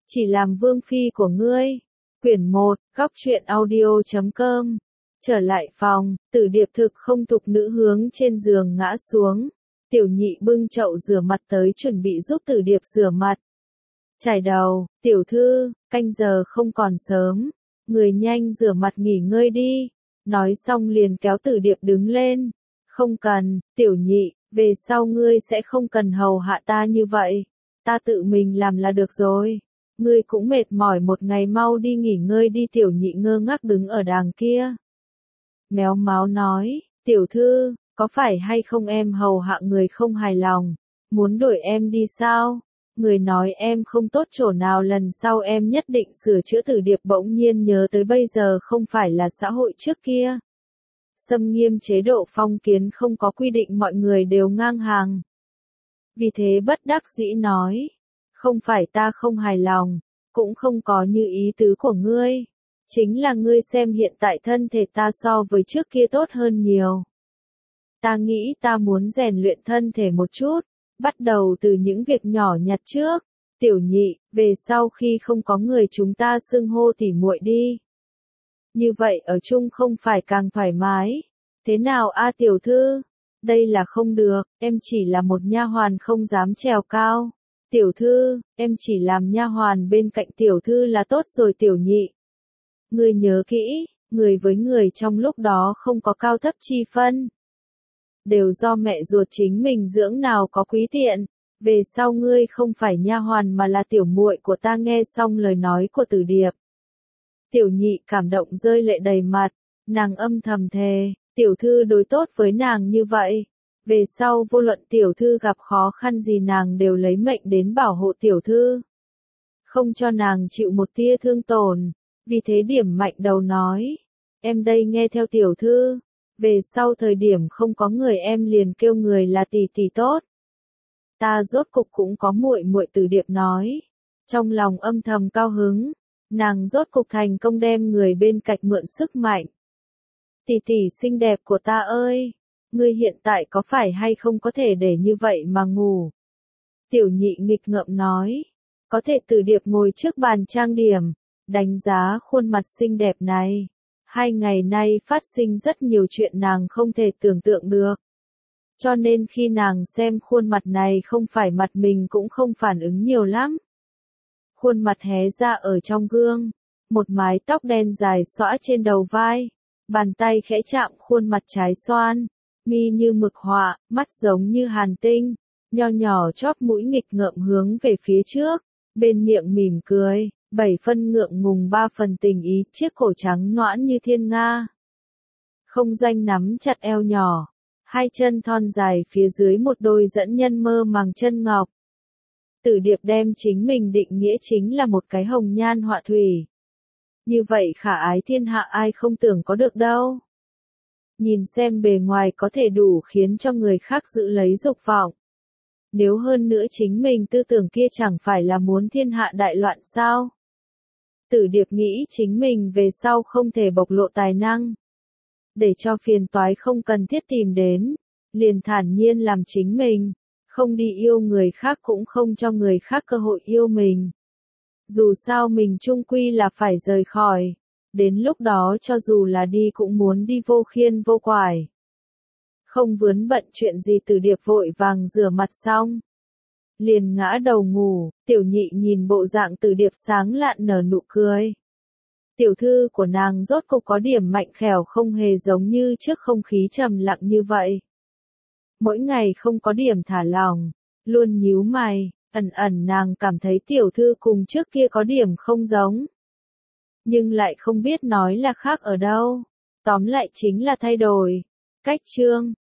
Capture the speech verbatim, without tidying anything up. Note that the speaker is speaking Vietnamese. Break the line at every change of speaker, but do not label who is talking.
Chỉ làm vương phi của ngươi. Quyển một, góc truyện audio chấm com. Trở lại phòng, Tử Điệp thực không tục nữ hướng trên giường ngã xuống. Tiểu Nhị bưng chậu rửa mặt tới chuẩn bị giúp Tử Điệp rửa mặt. Chải đầu, tiểu thư, canh giờ không còn sớm. Người nhanh rửa mặt nghỉ ngơi đi. Nói xong liền kéo Tử Điệp đứng lên. Không cần, Tiểu Nhị, về sau ngươi sẽ không cần hầu hạ ta như vậy. Ta tự mình làm là được rồi. Ngươi cũng mệt mỏi một ngày, mau đi nghỉ ngơi đi. Tiểu Nhị ngơ ngác đứng ở đàng kia. Méo máo nói, tiểu thư, có phải hay không em hầu hạ người không hài lòng, muốn đổi em đi sao? Người nói em không tốt chỗ nào, lần sau em nhất định sửa chữa. Tử Điệp bỗng nhiên nhớ tới bây giờ không phải là xã hội trước kia. Xâm nghiêm chế độ phong kiến, không có quy định mọi người đều ngang hàng. Vì thế bất đắc dĩ nói, không phải ta không hài lòng, cũng không có như ý tứ của ngươi. Chính là ngươi xem hiện tại thân thể ta so với trước kia tốt hơn nhiều. Ta nghĩ ta muốn rèn luyện thân thể một chút, bắt đầu từ những việc nhỏ nhặt trước. Tiểu Nhị, về sau khi không có người chúng ta xưng hô tỉ muội đi. Như vậy ở chung không phải càng thoải mái. Thế nào a tiểu thư? Đây là không được, em chỉ là một nha hoàn không dám trèo cao. Tiểu thư, em chỉ làm nha hoàn bên cạnh tiểu thư là tốt rồi. Tiểu Nhị, ngươi nhớ kỹ, người với người trong lúc đó không có cao thấp chi phân. Đều do mẹ ruột chính mình dưỡng, nào có quý tiện. Về sau ngươi không phải nha hoàn mà là tiểu muội của ta. Nghe xong lời nói của Tử Điệp, Tiểu Nhị cảm động rơi lệ đầy mặt. Nàng âm thầm thề, tiểu thư đối tốt với nàng như vậy, về sau vô luận tiểu thư gặp khó khăn gì nàng đều lấy mệnh đến bảo hộ tiểu thư, không cho nàng chịu một tia thương tổn. Vì thế điểm mạnh đầu nói, em đây nghe theo tiểu thư, về sau thời điểm không có người em liền kêu người là tỷ tỷ tốt. Ta rốt cục cũng có muội muội. Tử Điệp nói, trong lòng âm thầm cao hứng, nàng rốt cục thành công đem người bên cạnh mượn sức mạnh. Tỷ tỷ xinh đẹp của ta ơi, ngươi hiện tại có phải hay không có thể để như vậy mà ngủ? Tiểu Nhị nghịch ngợm nói, có thể. Tử Điệp ngồi trước bàn trang điểm, đánh giá khuôn mặt xinh đẹp này. Hai ngày nay phát sinh rất nhiều chuyện nàng không thể tưởng tượng được. Cho nên khi nàng xem khuôn mặt này không phải mặt mình cũng không phản ứng nhiều lắm. Khuôn mặt hé ra ở trong gương, một mái tóc đen dài xõa trên đầu vai, bàn tay khẽ chạm khuôn mặt trái xoan, mi như mực họa, mắt giống như hàn tinh, nho nhỏ chóp mũi nghịch ngợm hướng về phía trước, bên miệng mỉm cười. Bảy phân ngượng ngùng ba phần tình ý, chiếc cổ trắng nõn như thiên nga. Không danh nắm chặt eo nhỏ, hai chân thon dài phía dưới một đôi dẫn nhân mơ màng chân ngọc. Tử Điệp đem chính mình định nghĩa chính là một cái hồng nhan họa thủy. Như vậy khả ái thiên hạ ai không tưởng có được đâu. Nhìn xem bề ngoài có thể đủ khiến cho người khác giữ lấy dục vọng. Nếu hơn nữa chính mình tư tưởng kia chẳng phải là muốn thiên hạ đại loạn sao? Tử Điệp nghĩ chính mình về sau không thể bộc lộ tài năng. Để cho phiền toái không cần thiết tìm đến, liền thản nhiên làm chính mình, không đi yêu người khác cũng không cho người khác cơ hội yêu mình. Dù sao mình chung quy là phải rời khỏi, đến lúc đó cho dù là đi cũng muốn đi vô khiên vô quải. Không vướng bận chuyện gì. Tử Điệp vội vàng rửa mặt xong, liền ngã đầu ngủ. Tiểu Nhị nhìn bộ dạng Tử Điệp sáng lạn nở nụ cười. Tiểu thư của nàng rốt cục có điểm mạnh khỏe, không hề giống như trước không khí trầm lặng như vậy. Mỗi ngày không có điểm thả lỏng, luôn nhíu mày, ẩn ẩn nàng cảm thấy tiểu thư cùng trước kia có điểm không giống. Nhưng lại không biết nói là khác ở đâu. Tóm lại chính là thay đổi. Cách chương